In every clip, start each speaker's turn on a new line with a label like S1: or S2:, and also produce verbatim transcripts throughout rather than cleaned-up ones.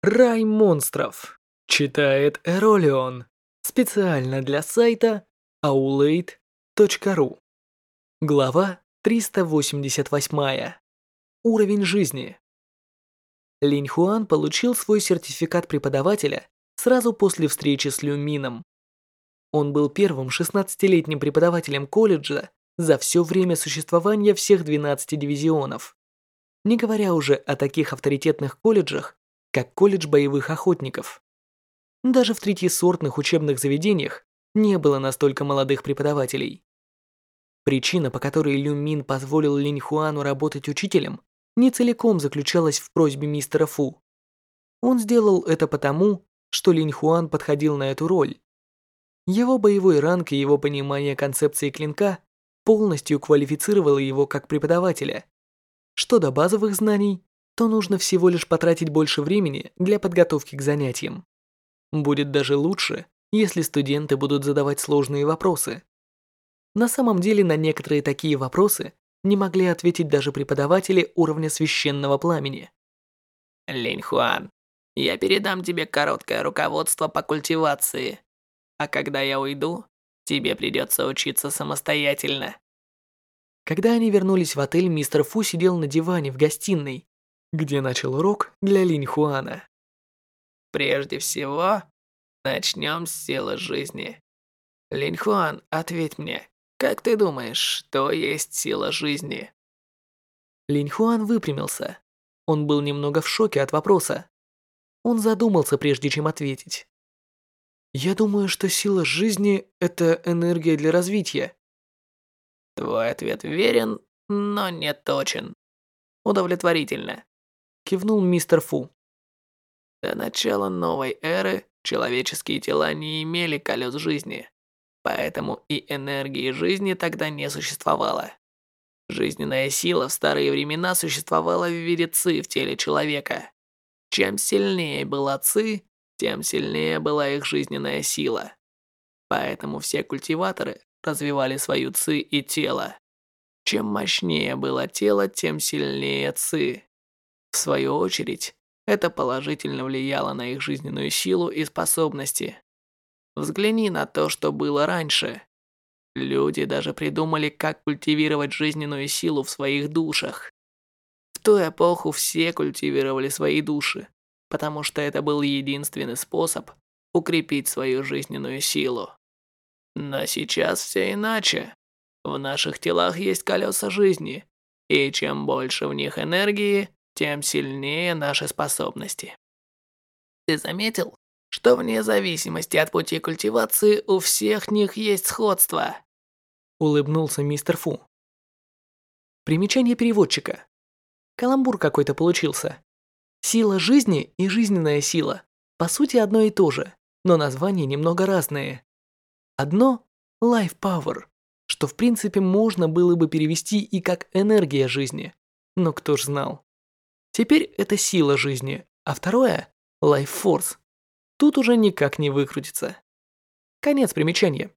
S1: Рай монстров. Читает Эролион. Специально для сайта аулейт точка ру. Глава триста восемьдесят восемь. Уровень жизни. Линь Хуан получил свой сертификат преподавателя сразу после встречи с Лю Мином. Он был первым шестнадцатилетним преподавателем колледжа за все время существования всех двенадцати дивизионов. Не говоря уже о таких авторитетных колледжах, как колледж боевых охотников. Даже в третьесортных учебных заведениях не было настолько молодых преподавателей. Причина, по которой Лю Мин позволил Линь Хуану работать учителем, не целиком заключалась в просьбе мистера Фу. Он сделал это потому, что Линь Хуан подходил на эту роль. Его боевой ранг и его понимание концепции клинка полностью квалифицировало его как преподавателя. Что до базовых знаний, то нужно всего лишь потратить больше времени для подготовки к занятиям. Будет даже лучше, если студенты будут задавать сложные вопросы. На самом деле на некоторые такие вопросы не могли ответить даже преподаватели уровня священного пламени.
S2: Линь Хуан, я передам тебе короткое руководство по культивации. А когда я уйду, тебе придется учиться самостоятельно.
S1: Когда они вернулись в отель, мистер Фу сидел на диване в гостиной, где начал урок для Линь Хуана.
S2: Прежде всего, начнем с силы жизни. Линь Хуан, ответь мне, как ты думаешь, что есть сила жизни?
S1: Линь Хуан выпрямился. Он был немного в шоке от вопроса. Он задумался, прежде чем ответить. Я думаю, что сила жизни – это энергия для развития.
S2: Твой ответ верен, но не точен. Удовлетворительно.
S1: Кивнул мистер Фу.
S2: До начала новой эры человеческие тела не имели колес жизни, поэтому и энергии жизни тогда не существовало. Жизненная сила в старые времена существовала в виде ци в теле человека. Чем сильнее была ци, тем сильнее была их жизненная сила. Поэтому все культиваторы развивали свою ци и тело. Чем мощнее было тело, тем сильнее ци. В свою очередь, это положительно влияло на их жизненную силу и способности. Взгляни на то, что было раньше. Люди даже придумали, как культивировать жизненную силу в своих душах. В ту эпоху все культивировали свои души, потому что это был единственный способ укрепить свою жизненную силу. Но сейчас все иначе. В наших телах есть колеса жизни, и чем больше в них энергии, тем сильнее наши способности. Ты заметил, что вне зависимости от пути культивации у всех них есть сходство?
S1: Улыбнулся мистер Фу. Примечание переводчика. Каламбур какой-то получился. Сила жизни и жизненная сила по сути одно и то же, но названия немного разные. Одно – Life Power, что в принципе можно было бы перевести и как энергия жизни, но кто ж знал. Теперь это сила жизни, а второе – Life Force. Тут уже никак не выкрутиться. Конец примечания.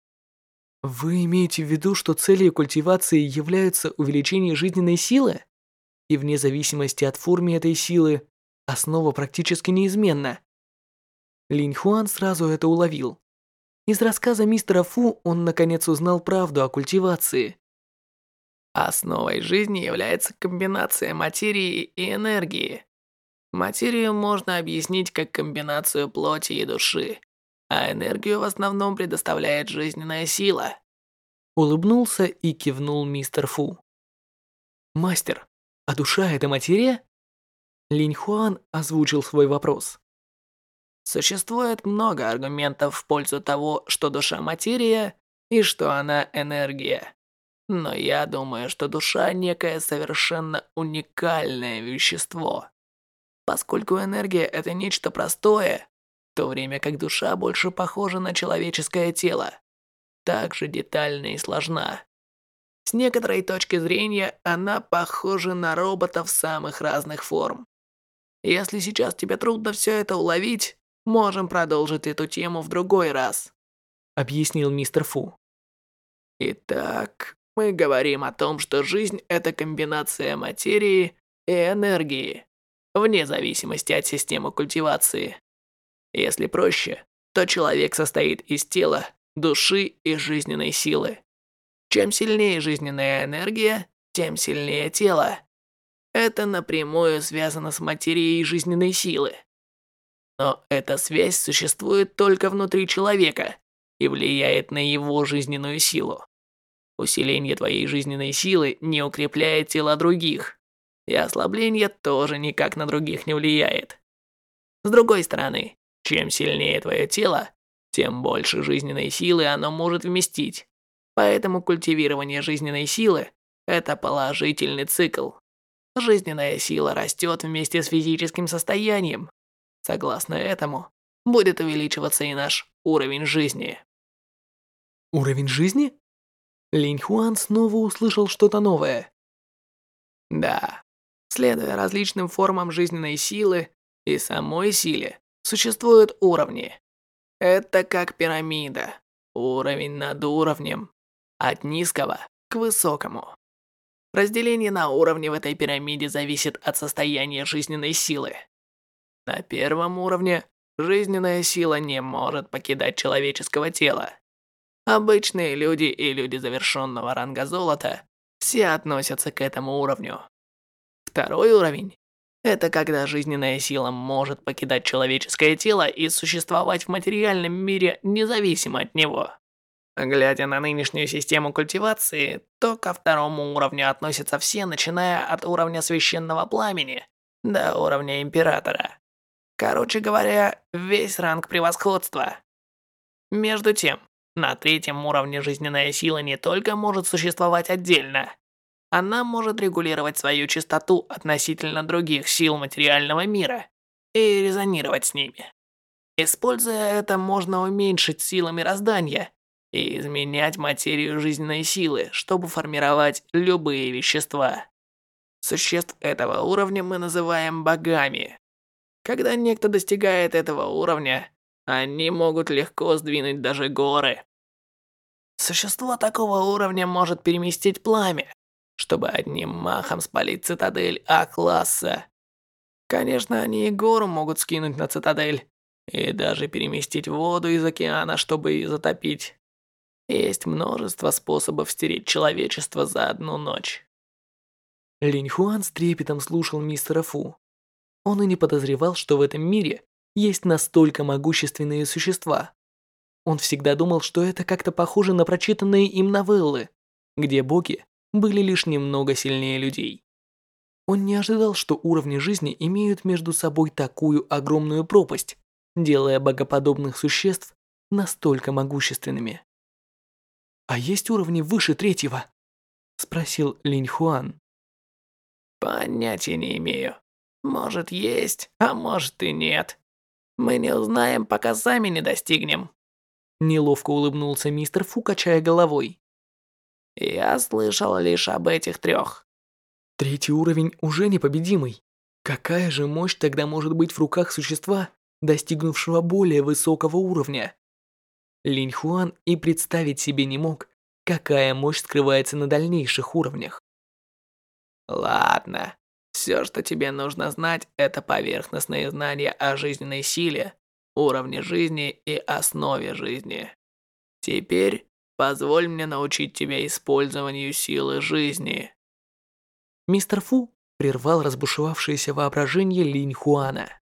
S1: Вы имеете в виду, что целью культивации является увеличение жизненной силы? И вне зависимости от формы этой силы, основа практически неизменна. Линь Хуан сразу это уловил. Из рассказа мистера Фу он наконец узнал правду о культивации.
S2: Основой жизни является комбинация материи и энергии. Материю можно объяснить как комбинацию плоти и души, а энергию в основном предоставляет жизненная сила.
S1: Улыбнулся и кивнул мистер Фу. Мастер, а душа – это материя? Линь Хуан озвучил свой вопрос.
S2: Существует много аргументов в пользу того, что душа материя и что она энергия. Но я думаю, что душа некое совершенно уникальное вещество. Поскольку энергия это нечто простое, в то время как душа больше похожа на человеческое тело, также детальна и сложна. С некоторой точки зрения она похожа на роботов самых разных форм. Если сейчас тебе трудно все это уловить, можем продолжить эту тему в другой раз,
S1: объяснил мистер Фу.
S2: Итак, мы говорим о том, что жизнь – это комбинация материи и энергии. вне зависимости от системы культивации. Если проще, то человек состоит из тела, души и жизненной силы. Чем сильнее жизненная энергия, тем сильнее тело. Это напрямую связано с материей жизненной силы. Но эта связь существует только внутри человека и влияет на его жизненную силу. Усиление твоей жизненной силы не укрепляет тела других, и ослабление тоже никак на других не влияет. С другой стороны, чем сильнее твое тело, тем больше жизненной силы оно может вместить. Поэтому культивирование жизненной силы – это положительный цикл. Жизненная сила растет вместе с физическим состоянием. Согласно этому, будет увеличиваться и наш уровень жизни.
S1: Уровень жизни? Линь Хуан снова услышал что-то новое.
S2: Да, следуя различным формам жизненной силы и самой силе, существуют уровни. Это как пирамида, уровень над уровнем, от низкого к высокому. Разделение на уровни в этой пирамиде зависит от состояния жизненной силы. На первом уровне жизненная сила не может покидать человеческого тела. Обычные люди и люди завершенного ранга золота все относятся к этому уровню. Второй уровень – это когда жизненная сила может покидать человеческое тело и существовать в материальном мире независимо от него. Глядя на нынешнюю систему культивации, то ко второму уровню относятся все, начиная от уровня священного пламени до уровня императора. Короче говоря, весь ранг превосходства. Между тем, на третьем уровне жизненная сила не только может существовать отдельно, она может регулировать свою частоту относительно других сил материального мира и резонировать с ними. Используя это, можно уменьшить силы мироздания и изменять материю жизненной силы, чтобы формировать любые вещества. Существ этого уровня мы называем богами. Когда некто достигает этого уровня, они могут легко сдвинуть даже горы. Существо такого уровня может переместить пламя, чтобы одним махом спалить цитадель А-класса. Конечно, они и гору могут скинуть на цитадель, и даже переместить воду из океана, чтобы ее затопить. Есть множество способов стереть человечество за одну ночь.
S1: Линь Хуан с трепетом слушал мистера Фу. Он и не подозревал, что в этом мире есть настолько могущественные существа. Он всегда думал, что это как-то похоже на прочитанные им новеллы, где боги были лишь немного сильнее людей. Он не ожидал, что уровни жизни имеют между собой такую огромную пропасть, делая богоподобных существ настолько могущественными. «А есть уровни выше третьего?» – спросил Линь Хуан.
S2: Понятия не имею. Может есть, а может и нет. Мы не узнаем, пока сами не достигнем.
S1: Неловко улыбнулся мистер Фу, качая головой.
S2: Я слышал лишь об этих трех.
S1: Третий уровень уже непобедимый. Какая же мощь тогда может быть в руках существа, достигнувшего более высокого уровня? Линь Хуан и представить себе не мог, какая мощь скрывается на дальнейших уровнях.
S2: Ладно. Все, что тебе нужно знать, это поверхностные знания о жизненной силе, уровне жизни и основе жизни. Теперь позволь мне научить тебя использованию силы жизни.
S1: Мистер Фу прервал разбушевавшееся воображение Линь Хуана.